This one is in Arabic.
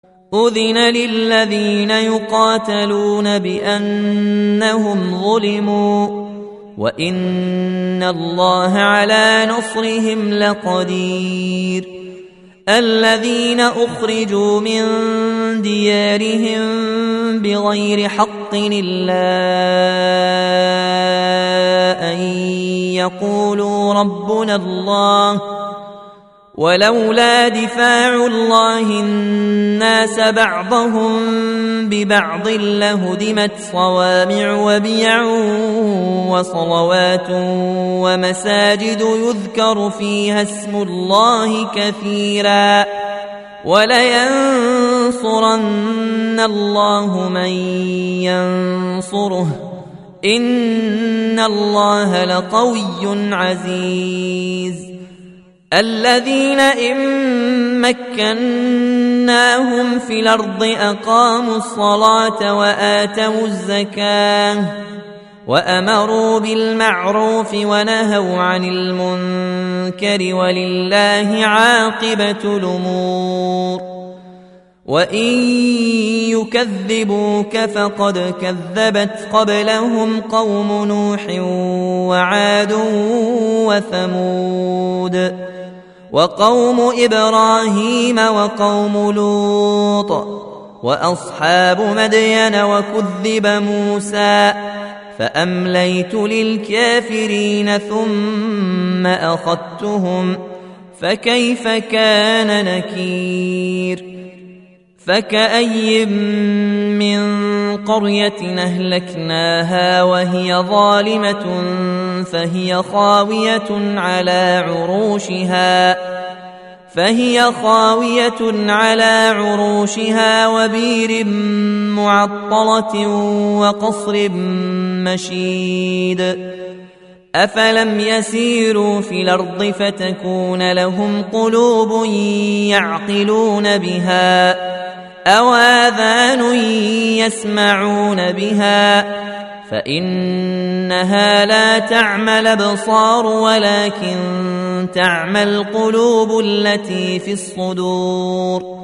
أذن للذين يقاتلون بأنهم ظلموا وإن الله على نصرهم لقدير. الذين أخرجوا من ديارهم بغير حق إلا أن يقولوا ربنا الله ولولا دفاع الله الناس بعضهم ببعض لهدمت صوامع وبيع وصلوات ومساجد يذكر فيها اسم الله كثيرا ولينصرن الله من ينصره إن الله لقوي عزيز. الذين إن مكناهم في الأرض أقاموا الصلاة وآتوا الزكاة وأمروا بالمعروف ونهوا عن المنكر ولله عاقبة الأمور. وإن يكذبوك فقد كذبت قبلهم قوم نوح وعاد وثمود وقوم إبراهيم وقوم لوط وأصحاب مدين وكذب موسى فأمليت للكافرين ثم أخذتهم فكيف كان نكير. فكأي من قرية أهلكناها وهي ظالمة فهي خاوية على عروشها وبير معطلة وقصر مشيد. أفلم يسيروا في الأرض فتكون لهم قلوب يعقلون بها أو آذان يسمعون بها فإنها لا تعمى الأبصار ولكن تعمى القلوب التي في الصدور.